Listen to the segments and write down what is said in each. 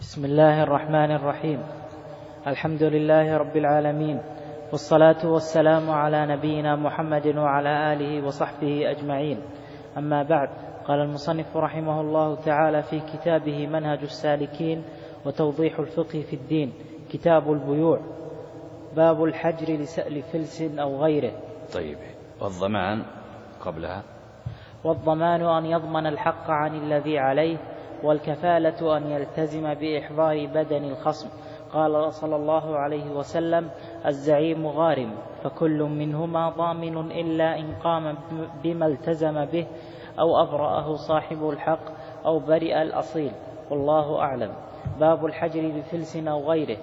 بسم الله الرحمن الرحيم. الحمد لله رب العالمين، والصلاة والسلام على نبينا محمد وعلى آله وصحبه أجمعين. أما بعد، قال المصنف رحمه الله تعالى في كتابه منهج السالكين وتوضيح الفقه في الدين، كتاب البيوع، باب الحجر لسأل فلس أو غيره. طيب، والضمان قبلها. والضمان أن يضمن الحق عن الذي عليه، والكفالة أن يلتزم بإحضار بدن الخصم. قال صلى الله عليه وسلم: الزعيم غارم، فكل منهما ضامن إلا إن قام بما التزم به أو أبرأه صاحب الحق أو برئ الأصيل، والله أعلم. باب الحجر لفلس أو غيره،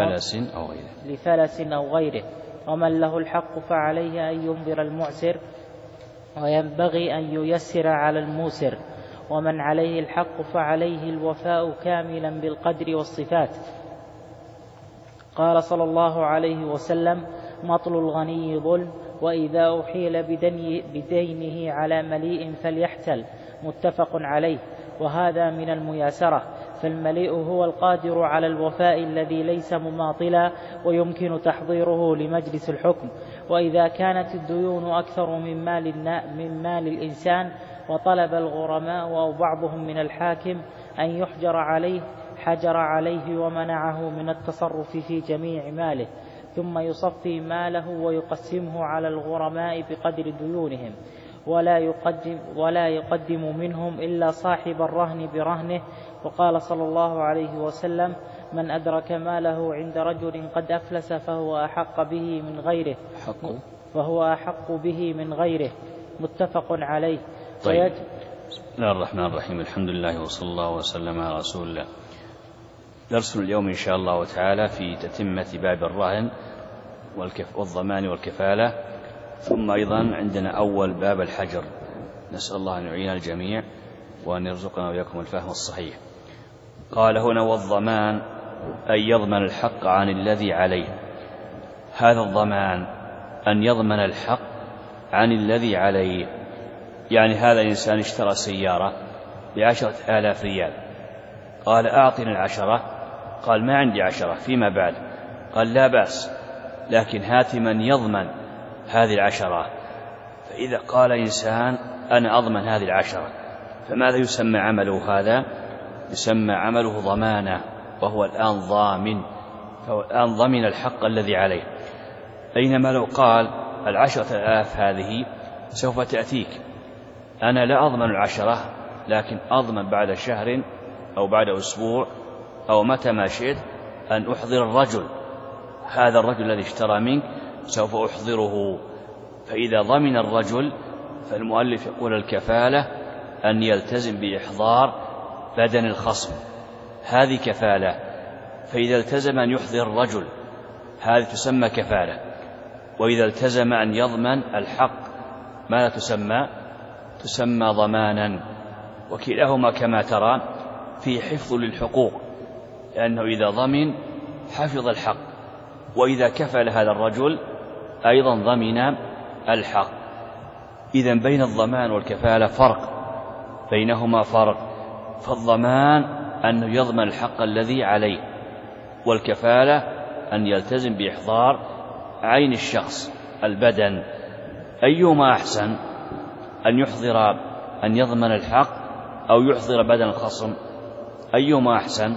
لفلس أو غيره. ومن له الحق فعليه أن ينظر المعسر، وينبغي أن ييسر على الموسر. ومن عليه الحق فعليه الوفاء كاملا بالقدر والصفات. قال صلى الله عليه وسلم: مطل الغني ظلم، وإذا أحيل بدينه على مليء فليحتل، متفق عليه. وهذا من المياسرة، فالمليء هو القادر على الوفاء الذي ليس مماطلا ويمكن تحضيره لمجلس الحكم. وإذا كانت الديون أكثر من مال الإنسان وطلب الغرماء أو بعضهم من الحاكم أن يحجر عليه، حجر عليه ومنعه من التصرف في جميع ماله، ثم يصفي ماله ويقسمه على الغرماء بقدر ديونهم، ولا يقدم منهم إلا صاحب الرهن برهنه. وقال صلى الله عليه وسلم: من أدرك ماله عند رجل قد أفلس فهو أحق به من غيره، متفق عليه. طيب، بسم الله الرحمن الرحيم. الحمد لله وصلى الله وسلم على رسول الله. درس اليوم إن شاء الله تعالى في تتمة باب الرهن والضمان والكفالة، ثم أيضا عندنا أول باب الحجر. نسأل الله أن يعين الجميع وأن يرزقنا وإياكم الفهم الصحيح. قال هنا: والضمان أن يضمن الحق عن الذي عليه. هذا الضمان أن يضمن الحق عن الذي عليه، يعني هذا الإنسان اشترى سيارة ب10,000 ريال، قال: أعطني 10. قال: ما عندي 10. فيما بعد قال: لا بأس، لكن هات من يضمن هذه 10. فإذا قال إنسان: أنا أضمن هذه 10، فماذا يسمى عمله هذا؟ يسمى عمله ضمانة، وهو الآن ضامن، فهو الآن ضمن الحق الذي عليه. بينما لو قال: 10,000 هذه سوف تأتيك، أنا لا أضمن 10، لكن أضمن بعد شهر أو بعد أسبوع أو متى ما شئت أن أحضر الرجل، هذا الرجل الذي اشترى منك سوف أحضره. فإذا ضمن الرجل، فالمؤلف يقول: الكفالة أن يلتزم بإحضار بدن الخصم، هذه كفالة. فإذا التزم أن يحضر الرجل، هذه تسمى كفالة. وإذا التزم أن يضمن الحق، ماذا تسمى ضمانا. وكلاهما كما ترى في حفظ للحقوق، لأنه إذا ضمن حفظ الحق، وإذا كفل هذا الرجل أيضا ضمن الحق. إذن بين الضمان والكفالة فرق، بينهما فرق. فالضمان أنه يضمن الحق الذي عليه، والكفالة أن يلتزم بإحضار عين الشخص، البدن. أيهما أحسن؟ أن يضمن الحق أو يحضر بدن الخصم؟ أيهما أحسن؟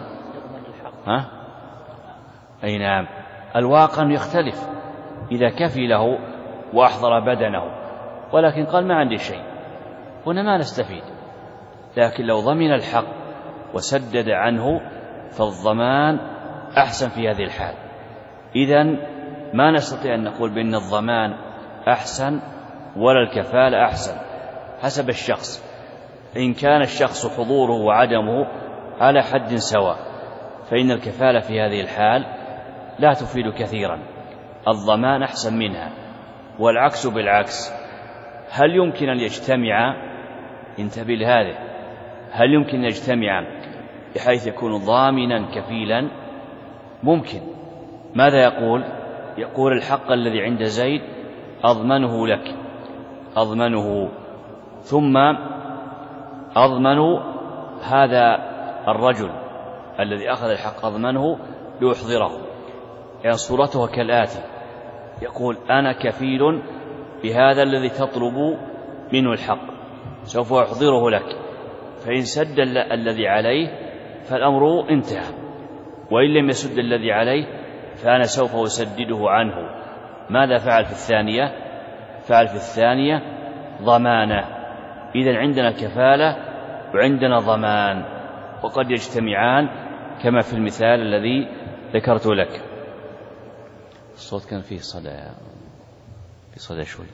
أي نعم. الواقع يختلف إذا كفله وأحضر بدنه، ولكن قال: ما عندي شيء، هنا ما نستفيد. لكن لو ضمن الحق وسدد عنه فالضمان أحسن في هذه الحال. إذن ما نستطيع أن نقول بأن الضمان أحسن ولا الكفالة أحسن، حسب الشخص. إن كان الشخص حضوره وعدمه على حد سواء، فإن الكفالة في هذه الحال لا تفيد كثيرا، الضمان أحسن منها. والعكس بالعكس. هل يمكن أن يجتمع؟ انتبه لهذا. هل يمكن أن يجتمع بحيث يكون ضامنا كفيلا؟ ممكن. ماذا يقول الحق الذي عند زيد أضمنه لك، أضمنه، ثم أضمن هذا الرجل، الذي أخذ الحق أضمنه ليحضره. يعني صورته كالآتي: يقول أنا كفيل بهذا الذي تطلب منه الحق، سوف أحضره لك، فإن سد الذي عليه فالأمر انتهى، وإن لم يسد الذي عليه فأنا سوف أسدده عنه. ماذا فعل في الثانية؟ فعل في الثانية ضمانة. إذن عندنا كفالة وعندنا ضمان، وقد يجتمعان كما في المثال الذي ذكرت لك. الصوت كان فيه صدى شوي.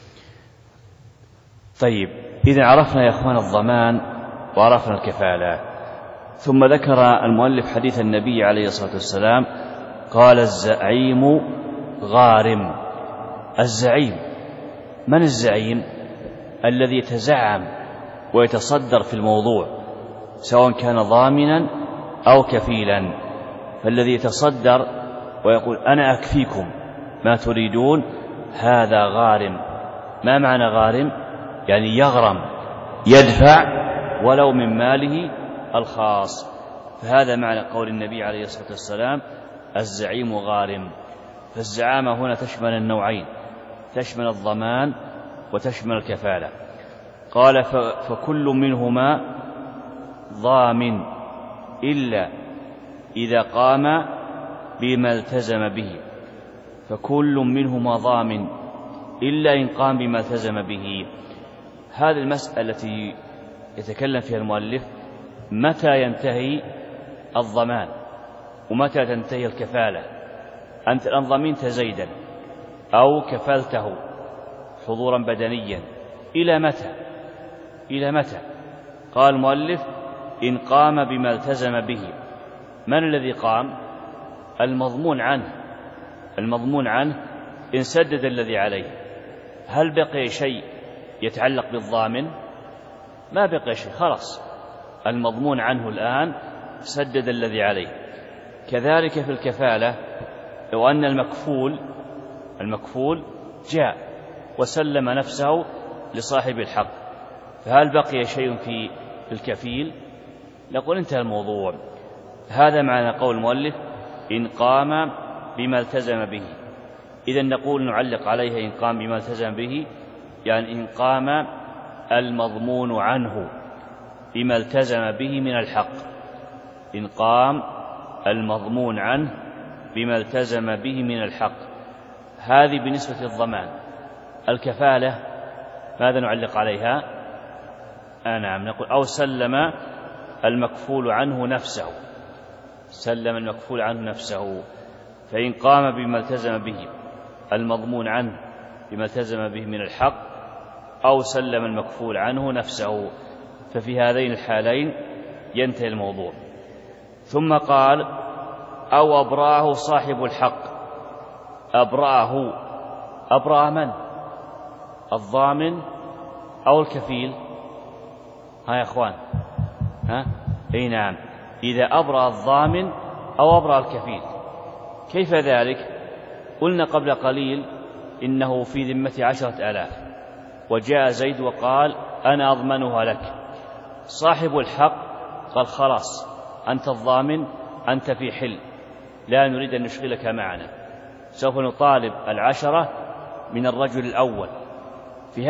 طيب، إذن عرفنا يا أخوان الضمان وعرفنا الكفالة. ثم ذكر المؤلف حديث النبي عليه الصلاة والسلام قال: الزعيم غارم. الزعيم، من الزعيم؟ الذي يتزعم ويتصدر في الموضوع، سواء كان ضامنا أو كفيلا. فالذي يتصدر ويقول أنا أكفيكم ما تريدون هذا غارم. ما معنى غارم؟ يعني يغرم، يدفع ولو من ماله الخاص. فهذا معنى قول النبي عليه الصلاة والسلام: الزعيم غارم. فالزعامة هنا تشمل النوعين، تشمل الضمان وتشمل الكفالة. قال: فكل منهما ضامن إلا إذا قام بما التزم به. فكل منهما ضامن إلا إن قام بما التزم به. هذه المسألة التي يتكلم فيها المؤلف: متى ينتهي الضمان ومتى تنتهي الكفالة؟ أنت الآن ضمنت زيدا أو كفلته حضورا بدنيا، إلى متى؟ إلى متى؟ قال المؤلف: إن قام بما التزم به. من الذي قام؟ المضمون عنه. المضمون عنه إن سدد الذي عليه. هل بقي شيء يتعلق بالضامن؟ ما بقي شيء، خلاص المضمون عنه الآن سدد الذي عليه. كذلك في الكفالة، لو أن المكفول جاء وسلم نفسه لصاحب الحق، فهل بقي شيء في الكفيل؟ نقول انتهى الموضوع. هذا معنى قول المؤلف: إن قام بما التزم به. إذن نقول نعلق عليها إن قام بما التزم به، يعني إن قام المضمون عنه بما التزم به من الحق. إن قام المضمون عنه بما التزم به من الحق. هذه بالنسبة للضمان. الكفالة ماذا نعلق عليها؟ نعم، نقول: أو سلم المكفول عنه نفسه. سلم المكفول عنه نفسه. فإن قام بما التزم به المضمون عنه بما التزم به من الحق، أو سلم المكفول عنه نفسه، ففي هذين الحالين ينتهي الموضوع. ثم قال: أو أبرأه صاحب الحق. أبرأه، أبرأ من؟ الضامن أو الكفيل؟ ها يا أخوان، أي نعم، إذا أبرأ الضامن أو أبرأ الكفيل. كيف ذلك؟ قلنا قبل قليل إنه في ذمة 10,000، وجاء زيد وقال أنا أضمنها لك. صاحب الحق قال: خلاص أنت الضامن، أنت في حل، لا نريد أن نشغلك معنا، سوف نطالب 10 من الرجل الأول. في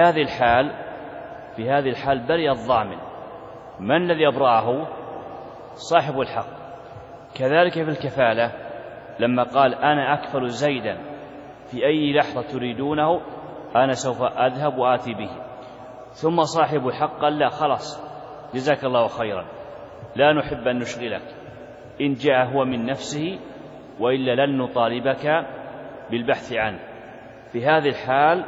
هذه الحال برئ الضامن. من الذي أبرأه؟ صاحب الحق. كذلك في الكفالة، لما قال أنا أكفل زيدا في أي لحظة تريدونه أنا سوف أذهب وآتي به، ثم صاحب الحق قال لا خلاص جزاك الله خيرا، لا نحب أن نشغلك، إن جاء هو من نفسه وإلا لن نطالبك بالبحث عنه. في هذه الحال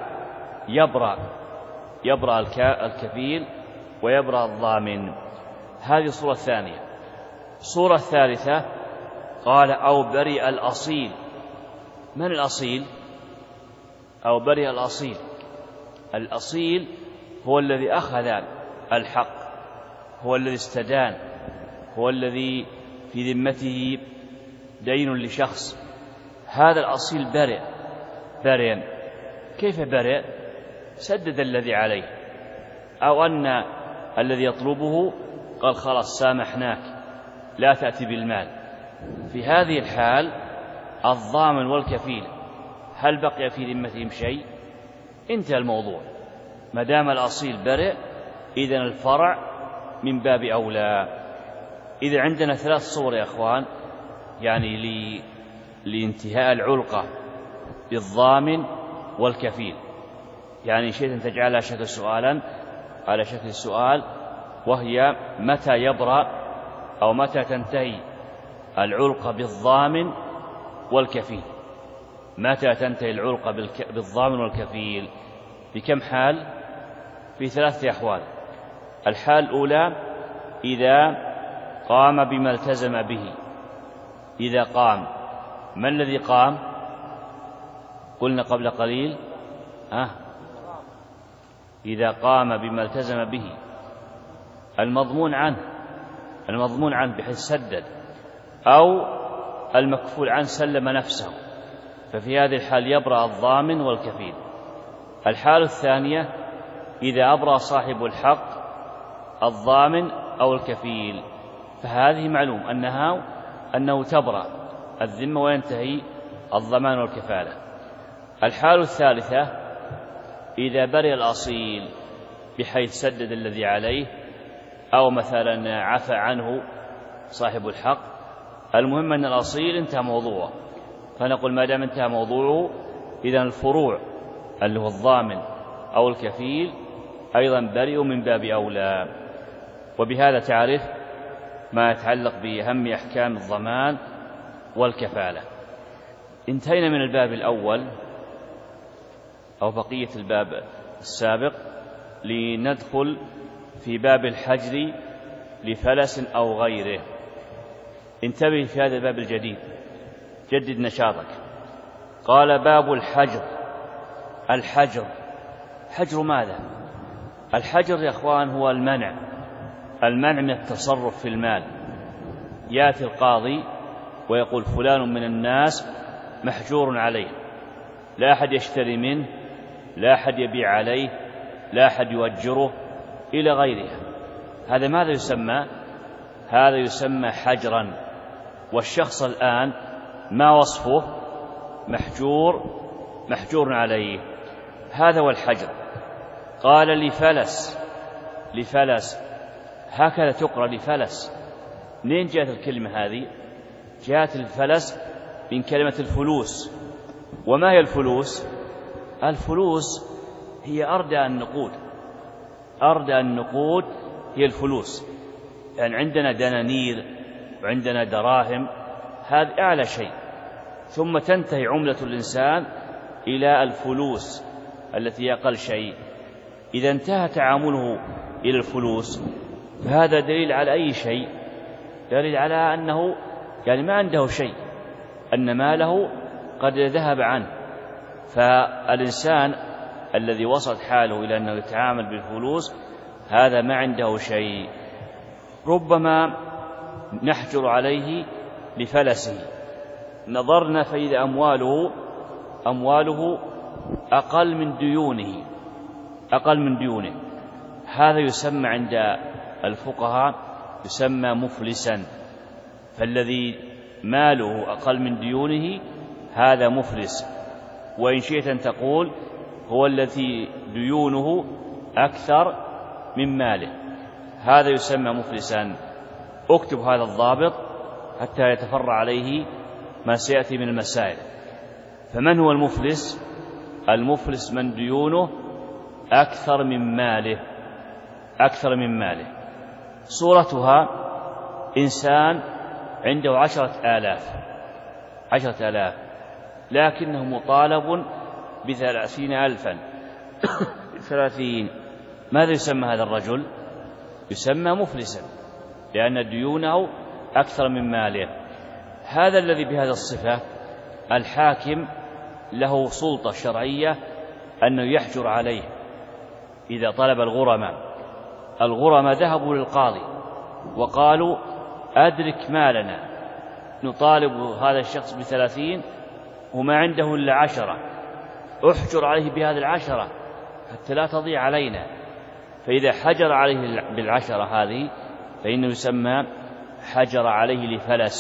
يبرأ الكفيل ويبرأ الضامن. هذه الصورة الثانية. الصورة الثالثة قال أو برئ الأصيل. من الأصيل؟ أو برئ الأصيل. الأصيل هو الذي أخذ الحق، هو الذي استدان، هو الذي في ذمته دين لشخص. هذا الأصيل برئ. كيف برئ؟ سدد الذي عليه، أو أن الذي يطلبه قال خلاص سامحناك، لا تأتي بالمال. في هذه الحال الضامن والكفيل هل بقي في ذمتهم شيء؟ انتهى الموضوع. ما دام الأصيل برئ إذن الفرع من باب أولى. إذا عندنا 3 صور يا أخوان يعني لانتهاء العلقة بالضامن والكفيل. يعني شيء تجعلها شكل سؤالا على شكل السؤال، وهي متى يبرأ أو متى تنتهي العلقة بالضامن والكفيل؟ متى تنتهي العلقة بالضامن والكفيل؟ بكم حال؟ في 3 أحوال. الحال الأولى إذا قام بما التزم به. إذا قام، ما الذي قام؟ قلنا قبل قليل إذا قام بما التزم به المضمون عنه بحيث سدد، أو المكفول عنه سلم نفسه، ففي هذه الحال يبرأ الضامن والكفيل. الحالة الثانية إذا أبرأ صاحب الحق الضامن أو الكفيل، فهذه معلوم أنه تبرأ الذمة وينتهي الضمان والكفالة. الحالة الثالثة إذا برئ الأصيل بحيث سدد الذي عليه، أو مثلا عفى عنه صاحب الحق. المهم أن الأصيل انتهى موضوعه، فنقول ما دام انتهى موضوعه إذن الفروع اللي هو الضامن أو الكفيل أيضا برئوا من باب أولى. وبهذا تعرف ما يتعلق بأهم أحكام الضمان والكفالة. انتهينا من الباب الأول أو بقية الباب السابق، لندخل في باب الحجر لفلس أو غيره. انتبه في هذا الباب الجديد، جدد نشاطك. قال باب الحجر. حجر ماذا؟ الحجر يا أخوان هو المنع من التصرف في المال. يأتي القاضي ويقول فلان من الناس محجور عليه، لا أحد يشتري منه، لا أحد يبيع عليه، لا أحد يؤجره إلى غيرها. هذا ماذا يسمى؟ هذا يسمى حجرا. والشخص الآن ما وصفه؟ محجور عليه. هذا هو الحجر. قال لفلس، هكذا تقرأ لفلس. منين جاءت الكلمة هذه؟ جاءت الفلس من كلمة الفلوس. وما هي الفلوس؟ الفلوس هي أردى النقود هي الفلوس. يعني عندنا دنانير وعندنا دراهم، هذا أعلى شيء، ثم تنتهي عملة الإنسان إلى الفلوس التي أقل شيء. إذا انتهى تعامله إلى الفلوس فهذا دليل على أي شيء؟ دليل على أنه يعني ما عنده شيء، أن ماله قد ذهب عنه. فالإنسان الذي وصلت حاله إلى أنه يتعامل بالفلوس هذا ما عنده شيء. ربما نحجر عليه لفلسه. نظرنا فإذا أمواله أقل من ديونه، هذا يسمى عند الفقهاء يسمى مفلسا. فالذي ماله أقل من ديونه هذا مفلس. وإن شئت أن تقول هو الذي ديونه أكثر من ماله، هذا يسمى مفلسا. اكتب هذا الضابط حتى يتفرع عليه ما سيأتي من المسائل. فمن هو المفلس؟ المفلس من ديونه أكثر من ماله. صورتها إنسان عنده 10,000 لكنه مطالب ب30,000. 30. ماذا يسمى هذا الرجل؟ يسمى مفلسا، لأن ديونه أكثر من ماله. هذا الذي بهذا الصفة الحاكم له سلطة شرعية أنه يحجر عليه. إذا طلب الغرماء ذهبوا للقاضي وقالوا أدرك مالنا، نطالب هذا الشخص ب30 وما عنده إلا 10، احجر عليه بهذه 10 حتى لا تضيع علينا. فإذا حجر عليه 10 هذه فإنه يسمى حجر عليه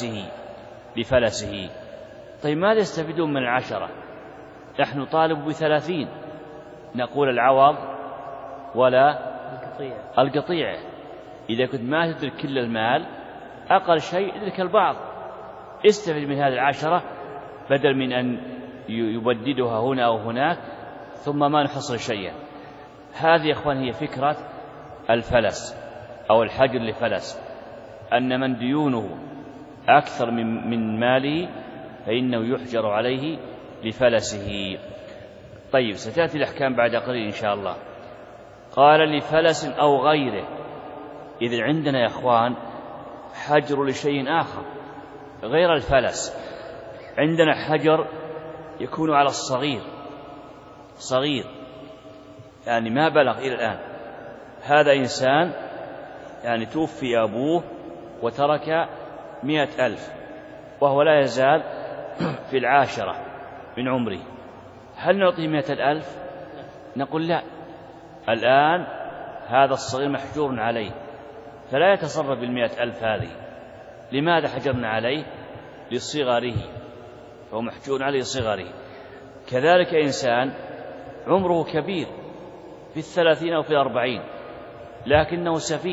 لفلسه. طيب ماذا يستفيدون من 10؟ نحن طالب ب30، نقول العوض ولا القطيع. إذا كنت ما تدرك كل المال أقل شيء ادرك البعض، استفد من هذه 10 بدل من أن يبددها هنا أو هناك ثم ما نحصل شيئا. هذه يا إخوان هي فكرة الفلس أو الحجر لفلس، أن من ديونه أكثر من ماله فإنه يحجر عليه لفلسه. طيب ستأتي الأحكام بعد قليل إن شاء الله. قال لفلس أو غيره. إذن عندنا يا إخوان حجر لشيء آخر غير الفلس. عندنا حجر يكون على الصغير، صغير يعني ما بلغ إلى الآن. هذا إنسان يعني توفي أبوه وترك 100,000 وهو لا يزال في 10 من عمره، هل نعطيه 100,000؟ نقول لا، الآن هذا الصغير محجور عليه فلا يتصرف 100,000 هذه. لماذا حجرنا عليه؟ لصغره، فهو محجور عليه صغره. كذلك إنسان عمره كبير في 30 أو في 40 لكنه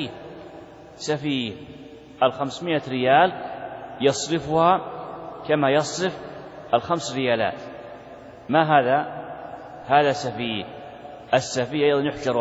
سفيه 500 ريال يصرفها كما يصرف 5 ريالات. ما هذا سفيه. السفيه أيضا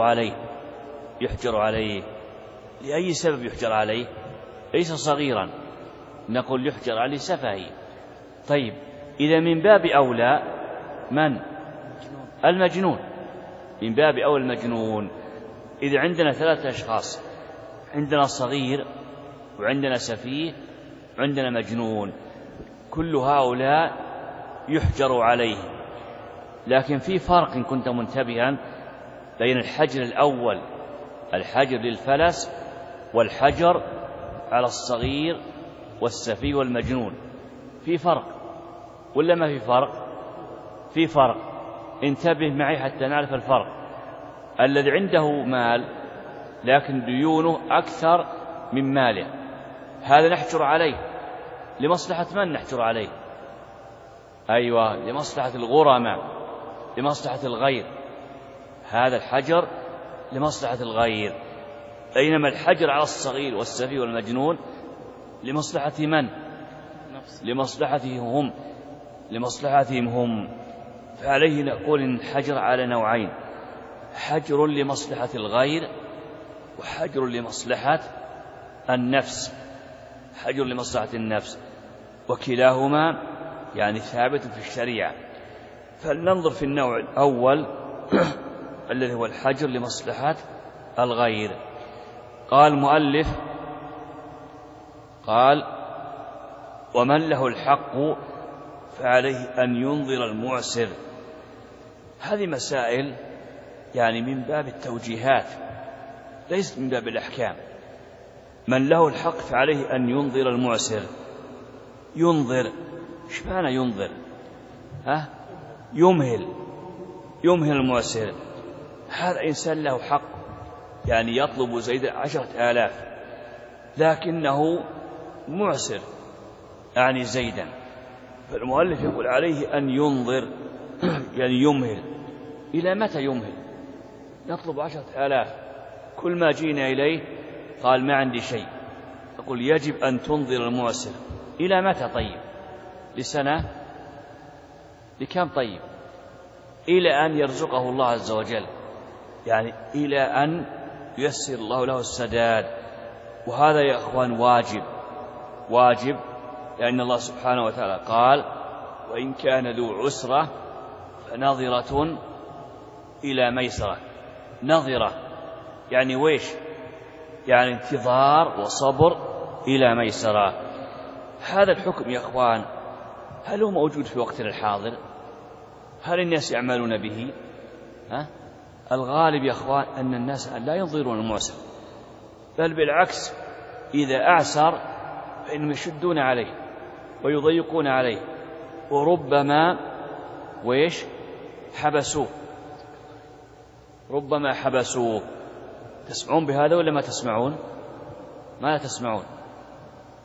يحجر عليه. لأي سبب يحجر عليه؟ ليس صغيرا، نقول يحجر عليه سفهي. طيب إذا من باب أولى من؟ المجنون، من باب أولى المجنون. إذا عندنا 3 أشخاص، عندنا صغير وعندنا سفيه وعندنا مجنون، كل هؤلاء يحجر عليه. لكن في فرق إن كنت منتبها بين الحجر الأول الحجر للفلس والحجر على الصغير والسفيه والمجنون. في فرق ولا ما في فرق؟ في فرق. انتبه معي حتى نعرف الفرق. الذي عنده مال لكن ديونه أكثر من ماله، هذا نحجر عليه لمصلحة من نحجر عليه؟ أيوة، لمصلحة الغرماء، لمصلحة الغير. هذا الحجر لمصلحة الغير. بينما الحجر على الصغير والسفيه والمجنون لمصلحة من؟ لمصلحتهم هم. فعليه نقول إن الحجر على نوعين: حجر لمصلحة الغير وحجر لمصلحة النفس. حجر لمصلحة النفس، وكلاهما يعني ثابت في الشريعة. فلننظر في النوع الأول الذي هو الحجر لمصلحة الغير. قال المؤلف ومن له الحق فعليه أن ينظر المعسر. هذه مسائل يعني من باب التوجيهات ليست من باب الأحكام. من له الحق فعليه أن ينظر المعسر. ينظر، ايش معنى ينظر؟ يمهل المعسر. هذا إنسان له حق، يعني يطلب زيد 10,000 لكنه معسر يعني زيدا، فالمؤلف يقول عليه أن ينظر يعني يمهل. إلى متى يمهل؟ يطلب 10,000، كل ما جينا إليه قال ما عندي شيء. يقول يجب أن تنظر المعسر. إلى متى؟ طيب لسنة؟ لكم؟ طيب إلى أن يرزقه الله عز وجل، يعني إلى أن ييسر الله له السداد. وهذا يا أخوان واجب، لأن الله سبحانه وتعالى قال وإن كان ذو عسرة فنظرة إلى ميسرة. نظرة يعني ويش؟ يعني انتظار وصبر إلى ميسرة. هذا الحكم يا أخوان هل هو موجود في وقتنا الحاضر؟ هل الناس يعملون به؟ الغالب يا أخوان أن الناس لا ينظرون المعسر، بل بالعكس إذا أعسر فإنهم يشدون عليه ويضيقون عليه، وربما حبسوه. تسمعون بهذا ولا ما تسمعون؟ ما لا تسمعون.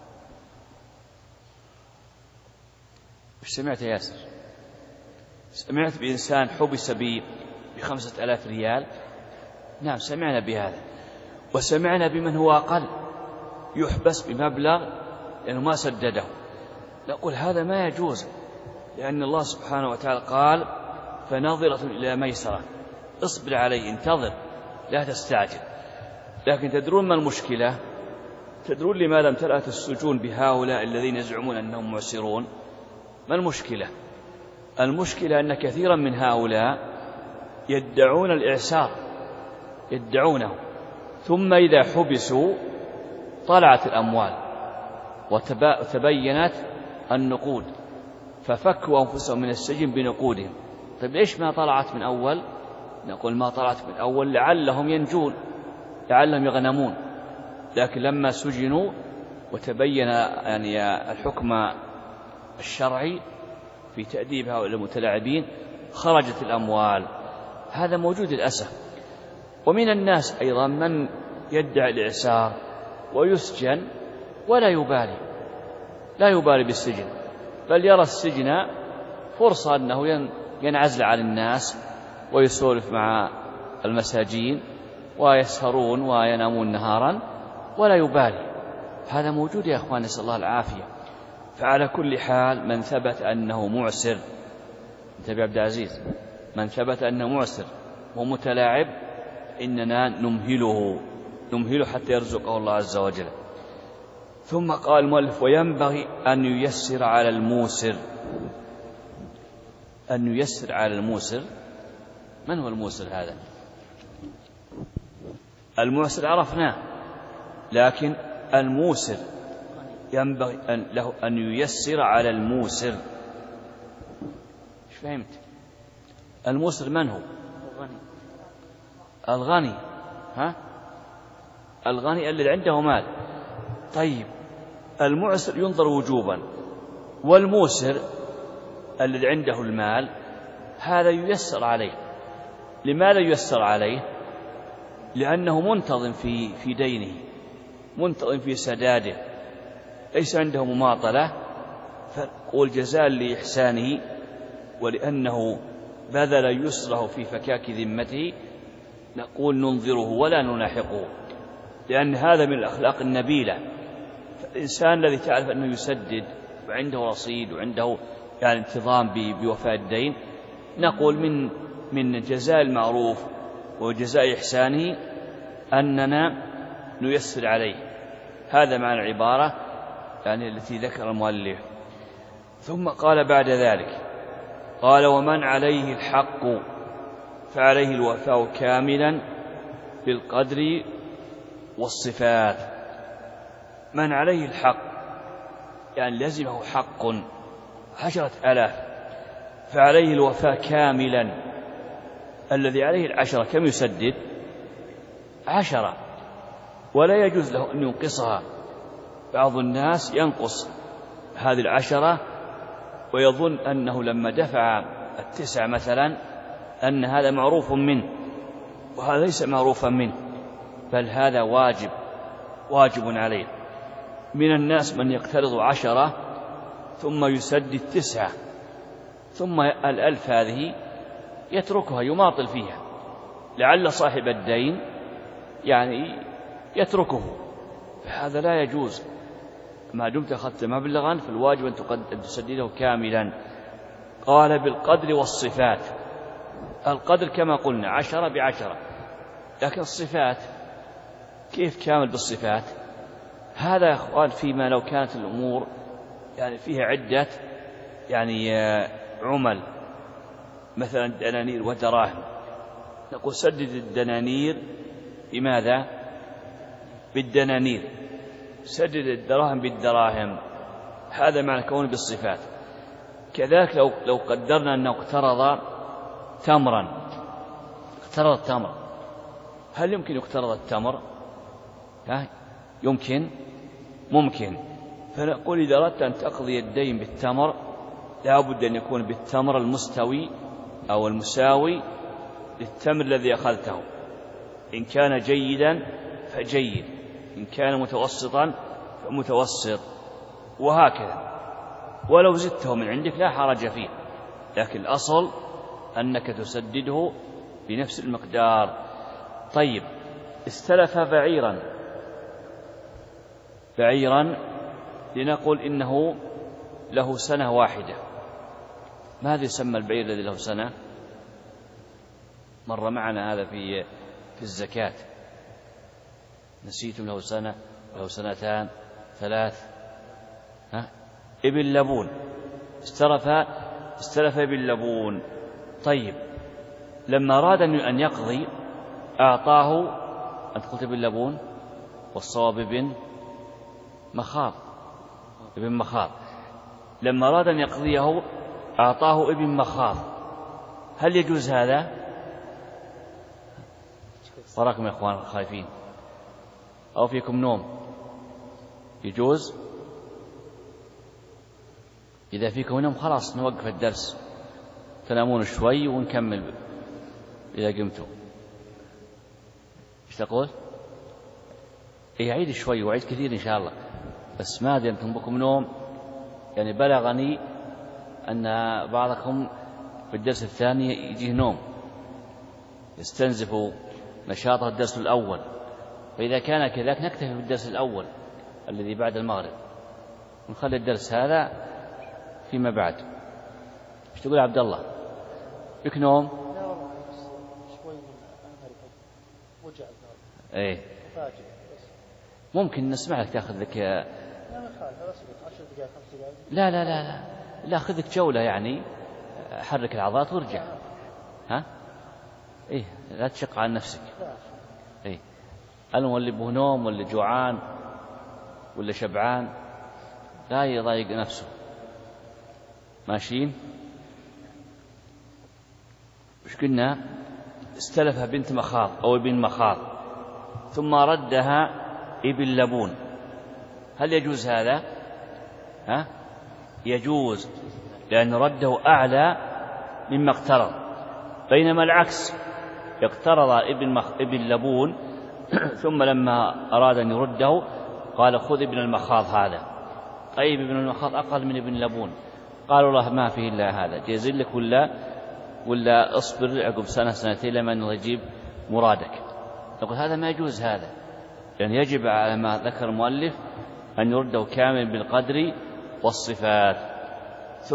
سمعت يا ياسر؟ سمعت بإنسان حبس ب5,000 ريال؟ نعم سمعنا بهذا، وسمعنا بمن هو أقل يحبس بمبلغ لأنه ما سدده. نقول هذا ما يجوز، لأن الله سبحانه وتعالى قال فنظرة إلى ميسرة، اصبر عليه، انتظر، لا تستعجل. لكن تدرون ما المشكلة؟ تدرون لماذا امتلأت السجون بهؤلاء الذين يزعمون أنهم معسرون؟ ما المشكلة؟ المشكلة أن كثيرا من هؤلاء يدعون الإعسار، يدعونه، ثم إذا حبسوا طلعت الأموال وتبينت النقود ففكوا أنفسهم من السجن بنقودهم. طيب ليش ما طلعت من أول؟ نقول ما طلعت من أول لعلهم ينجون، لعلهم يغنمون. لكن لما سجنوا وتبين يعني الحكم الشرعي في تأديب هؤلاء المتلاعبين خرجت الأموال. هذا موجود للأسف. ومن الناس أيضا من يدعي الإعسار ويسجن ولا يبالي، لا يبالي بالسجن، بل يرى السجن فرصة أنه ينعزل عن الناس ويسولف مع المساجين ويسهرون وينامون نهارا ولا يبالي. هذا موجود يا أخوان، نسأل الله العافية. فعلى كل حال من ثبت أنه معسر، انتبه عبد العزيز، من ثبت أنه معسر ومتلاعب إننا نمهله حتى يرزقه الله عز وجل. ثم قال المؤلف وينبغي أن ييسر على الموسر. أن ييسر على الموسر، من هو الموسر هذا؟ المعسر عرفناه، لكن الموسر ينبغي له أن ييسر على الموسر. ايش فهمت؟ الموسر من هو؟ الغني. الغني الذي عنده مال. طيب المعسر ينظر وجوبا، والموسر الذي عنده المال هذا ييسر عليه. لماذا ييسر عليه؟ لأنه منتظم في دينه، منتظم في سداده، ليس عنده مماطلة. فقول جزاء لإحسانه ولأنه بذل يسره في فكاك ذمته نقول ننظره ولا نلاحقه، لأن هذا من الأخلاق النبيلة. فالإنسان الذي تعرف أنه يسدد وعنده رصيد وعنده يعني انتظام بوفاء الدين، نقول من جزاء المعروف وجزاء إحسانه أننا نيسر عليه. هذا معنى العبارة يعني التي ذكر المؤلف. ثم قال بعد ذلك قال ومن عليه الحق فعليه الوفاء كاملا بالقدر والصفات. من عليه الحق يعني لزمه حق 10,000 فعليه الوفاء كاملا. الذي عليه 10 كم يسدد؟ 10، ولا يجوز له أن ينقصها. بعض الناس ينقص هذه 10 ويظن أنه لما دفع 9 مثلا أن هذا معروف منه، وهذا ليس معروفا منه، بل هذا واجب عليه. من الناس من يقترض 10 ثم يسدد 9، ثم 1,000 هذه يتركها يماطل فيها، لعل صاحب الدين يعني يتركه. فهذا لا يجوز. ما دمت أخذت مبلغا فالواجب أن تسدده كاملا. قال بالقدر والصفات. القدر كما قلنا 10 ب10، لكن الصفات كيف كامل بالصفات؟ هذا يا أخوان فيما لو كانت الأمور يعني فيها عدة يعني عمل، مثلا دنانير ودراهم، نقول سدد الدنانير بماذا؟ بالدنانير، سدد الدراهم بالدراهم. هذا معنى كونه بالصفات. كذلك لو قدرنا أنه اقترض تمرا، اقترض التمر، هل يمكن يقترض التمر؟ ممكن. فنقول إذا أردت أن تقضي الدين بالتمر لا بد أن يكون بالتمر المستوي أو المساوي للتمر الذي أخذته. إن كان جيدا فجيد، إن كان متوسطا فمتوسط، وهكذا. ولو زدته من عندك لا حرج فيه، لكن الأصل أنك تسدده بنفس المقدار. طيب، استلف بعيرا لنقل إنه له سنة واحدة، ماذا يسمى البعير الذي له سنة؟ مر معنا هذا في الزكاة، نسيتم له سنة، له سنتان، 3. ابن لبون، استلف ابن لبون. طيب، لما أراد أن يقضي أعطاه، أنت قلت ابن لبون والصواب ابن مخاض، لما أراد أن يقضيه أعطاه ابن مخاض، هل يجوز هذا؟ وراكم يا إخوان خايفين أو فيكم نوم؟ يجوز؟ إذا فيكم نوم خلاص نوقف الدرس، تنامون شوي ونكمل إذا قمتوا. إيش تقول؟ عيد شوي وعيد كثير إن شاء الله، بس ما أدري أنتم بكم نوم. يعني بلغني أن بعضكم في الدرس الثاني يجيه نوم، يستنزف نشاطه الدرس الأول، فإذا كان كذلك نكتفي بالدرس الأول الذي بعد المغرب، ونخلي الدرس هذا فيما بعد. ايش تقول عبد الله؟ بك نوم؟ لا والله شوي من وجع ايه ممكن نسمع لك تاخذ لك لا خذ لك جولة، يعني حرك العضلات وارجع. لا تشق عن نفسك. اللي به نوم واللي جوعان ولا شبعان لا يضايق نفسه. ماشيين؟ مش قلنا استلفها بنت مخاض أو ابن مخاض ثم ردها ابن لبون، هل يجوز هذا؟ يجوز، لأن رده أعلى مما اقترض، بينما العكس اقترض ابن لبون ثم لما أراد أن يرده قال خذ ابن المخاض هذا. طيب ابن المخاض أقل من ابن لبون، قالوا له ما فيه إلا هذا، جيز لك ولا اصبر عقب سنة سنتين لما أنه يجيب مرادك. نقول هذا ما يجوز، هذا يعني يجب على ما ذكر المؤلف أن يرده كامل بالقدر والصفات. ثم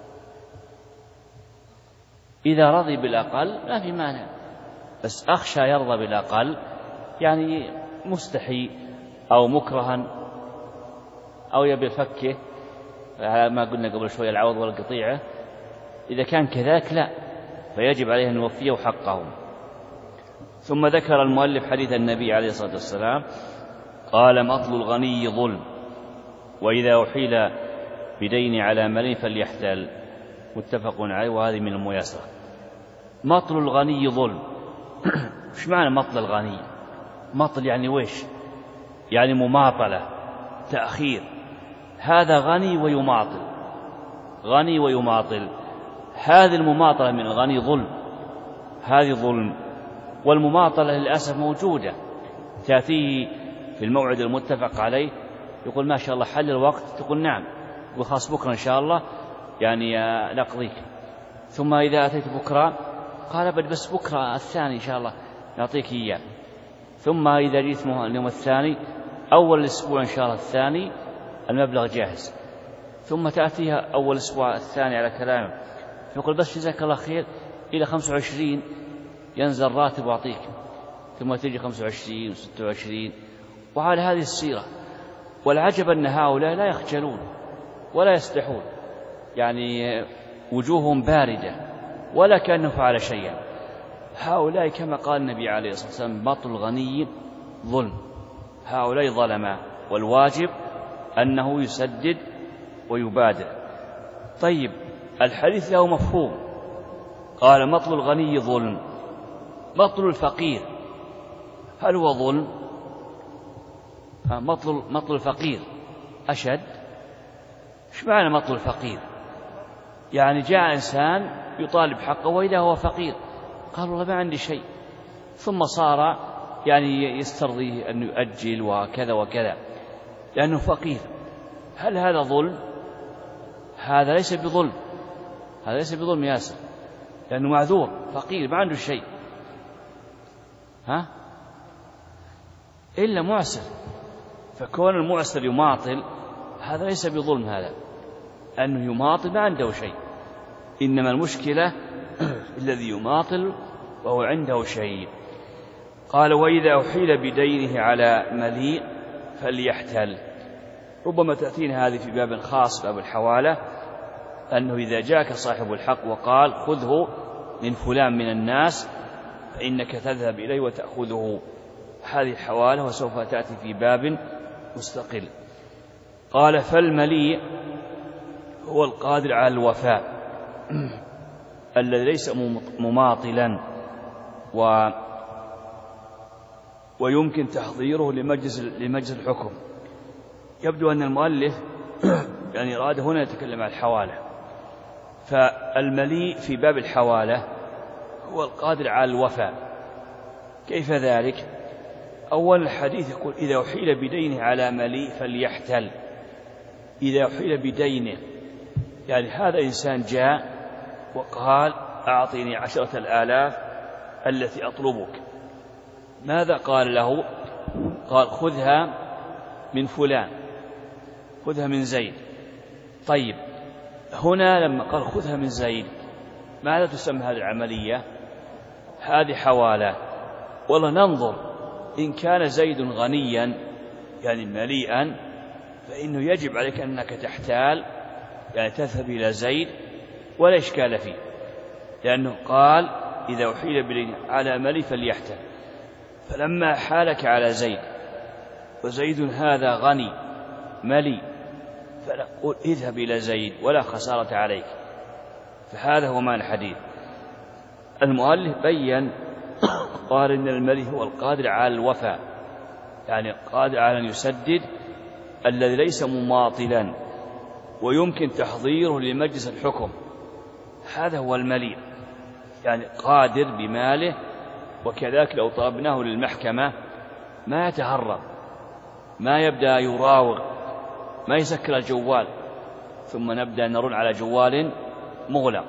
إذا رضي بالأقل ما في مانع، بس أخشى يرضى بالأقل، يعني مستحي أو مكرها أو يبي فكه، ما قلنا قبل شوية العوض والقطيعة، إذا كان كذلك لا، فيجب عليه أن يوفيه حقه. ثم ذكر المؤلف حديث النبي عليه الصلاة والسلام قال مطل الغني ظلم، وإذا أحيل بدين على ملي فليحتل، متفق عليه، وهذه من الميسرة. مطل الغني ظلم. ايش معنى مطل الغني؟ مطل يعني ويش؟ يعني مماطلة، تأخير. هذا غني ويماطل، غني ويماطل، هذه المماطلة من الغني ظلم، هذه ظلم. والمماطلة للأسف موجودة، تأتيه في الموعد المتفق عليه يقول ما شاء الله حل الوقت، تقول نعم، يقول خلاص بكرة إن شاء الله يعني نقضيك. ثم إذا أتيت بكرة قال أبد بس بكرة الثاني إن شاء الله نعطيك إياه. ثم إذا جيت اليوم الثاني أول الأسبوع إن شاء الله الثاني المبلغ جاهز، ثم تأتيها أول الأسبوع الثاني على كلامه يقول بس جزاك الله خير إلى 25 ينزل راتب وأعطيك، ثم تجي 25 و26، وعلى هذه السيرة. والعجب أن هؤلاء لا يخجلون ولا يستحون، يعني وجوههم باردة ولا كأنه فعل شيئا. هؤلاء كما قال النبي عليه الصلاة والسلام مطل الغني ظلم، هؤلاء ظلماء، والواجب أنه يسدد ويبادر. طيب الحديث له مفهوم، قال مطل الغني ظلم، مطل الفقير هل هو ظلم؟ مطل الفقير أشد. ايش معنى مطل الفقير؟ يعني جاء إنسان يطالب حقه وإذا هو فقير، قال والله ما عندي شيء، ثم صار يعني يسترضيه أن يؤجل وكذا وكذا لأنه فقير، هل هذا ظلم؟ هذا ليس بظلم، هذا ليس بظلم ياسر، لأنه معذور فقير ما عنده شيء، إلا معسر. فكون المعسر يماطل هذا ليس بظلم، هذا أنه يماطل ما عنده شيء، إنما المشكلة الذي يماطل وهو عنده شيء. قال وإذا أحيل بدينه على مليء فليحتل. ربما تأتينا هذه في باب خاص، باب الحوالة، أنه إذا جاءك صاحب الحق وقال خذه من فلان من الناس فإنك تذهب إليه وتأخذه، هذه الحوالة وسوف تأتي في باب مستقل. قال فالمليء هو القادر على الوفاء الذي ليس مماطلا ويمكن تحضيره لمجلس الحكم. يبدو أن المؤلف يعني أراد هنا يتكلم عن الحوالة. فالمليء في باب الحوالة هو القادر على الوفاء. كيف ذلك؟ أول الحديث يقول إذا أحيل بدينه على مليء فليحتل. إذا أحيل بدينه يعني هذا إنسان جاء وقال أعطيني 10,000 التي أطلبك. ماذا قال له؟ قال خذها من فلان، خذها من زيد. طيب هنا لما قال خذها من زيد ماذا تسمى هذه العملية؟ هذه حوالة. والله ننظر إن كان زيد غنيا يعني مليئا فإنه يجب عليك أنك تحتال، يعني تذهب إلى زيد ولا إشكال فيه، لأنه قال إذا أحيل بدينه على مليء فليحتل. فلما حالك على زيد وزيد هذا غني مليء فنقول اذهب إلى زيد ولا خسارة عليك. فهذا هو معنى الحديث. المؤلف بيّن قال إن المليء هو القادر على الوفاء، يعني قادر على أن يسدد الذي ليس مماطلا ويمكن تحضيره لمجلس الحكم. هذا هو المليء، يعني قادر بماله. وكذلك لو طلبناه للمحكمة ما يتهرب، ما يبدأ يراوغ، ما يسكر الجوال ثم نبدأ نرن على جوال مغلق.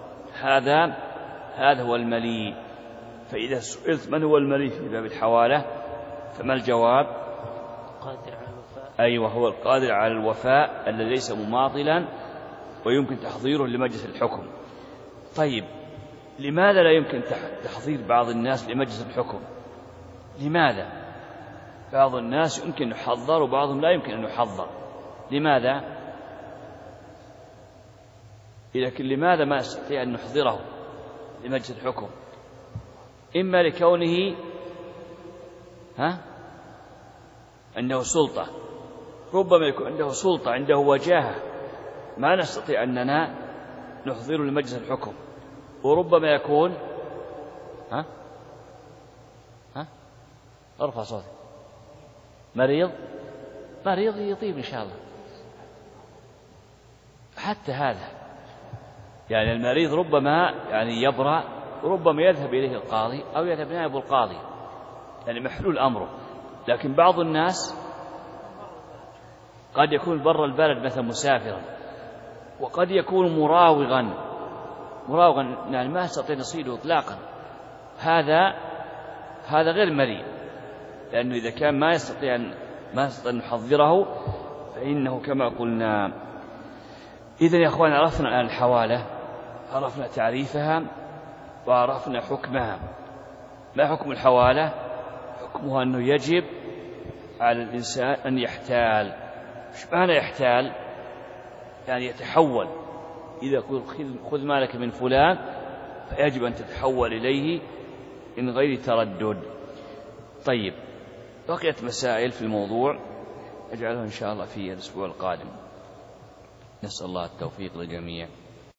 هذا هو المليء. فإذا سئلت من هو المليء في باب الحوالة فما الجواب؟ قادر على الوفاء. أيوة، هو القادر على الوفاء الذي ليس مماطلا ويمكن تحضيره لمجلس الحكم. طيب لماذا لا يمكن تحضير بعض الناس لمجلس الحكم؟ لماذا؟ بعض الناس يمكن يحضر وبعضهم لا يمكن أن يحضر. لماذا؟ لكن لماذا ما نستطيع أن نحضره لمجلس الحكم؟ إما لكونه عنده سلطة، ربما يكون عنده سلطة، عنده وجاهة ما نستطيع أننا نحضره لمجلس الحكم. وربما يكون ارفع صوتك، مريض يطيب إن شاء الله. حتى هذا يعني المريض ربما يعني يبرأ، وربما يذهب إليه القاضي أو يذهب نائب القاضي، يعني محلول أمره. لكن بعض الناس قد يكون برا البلد مثلا مسافرا، وقد يكون مراوغا يعني ما يستطيع نصيده إطلاقا. هذا غير مريء، لأنه إذا كان ما يستطيع أن نحضره فإنه كما قلنا. إذن يا أخوان عرفنا الآن الحوالة، عرفنا تعريفها وعرفنا حكمها. ما حكم الحوالة؟ حكمها أنه يجب على الإنسان أن يحتال. إيش معنى يحتال؟ يعني يتحول. إذا قلت خذ مالك من فلان فيجب أن تتحول إليه من غير تردد. طيب بقيت مسائل في الموضوع أجعلها إن شاء الله في الأسبوع القادم. نسأل الله التوفيق للجميع.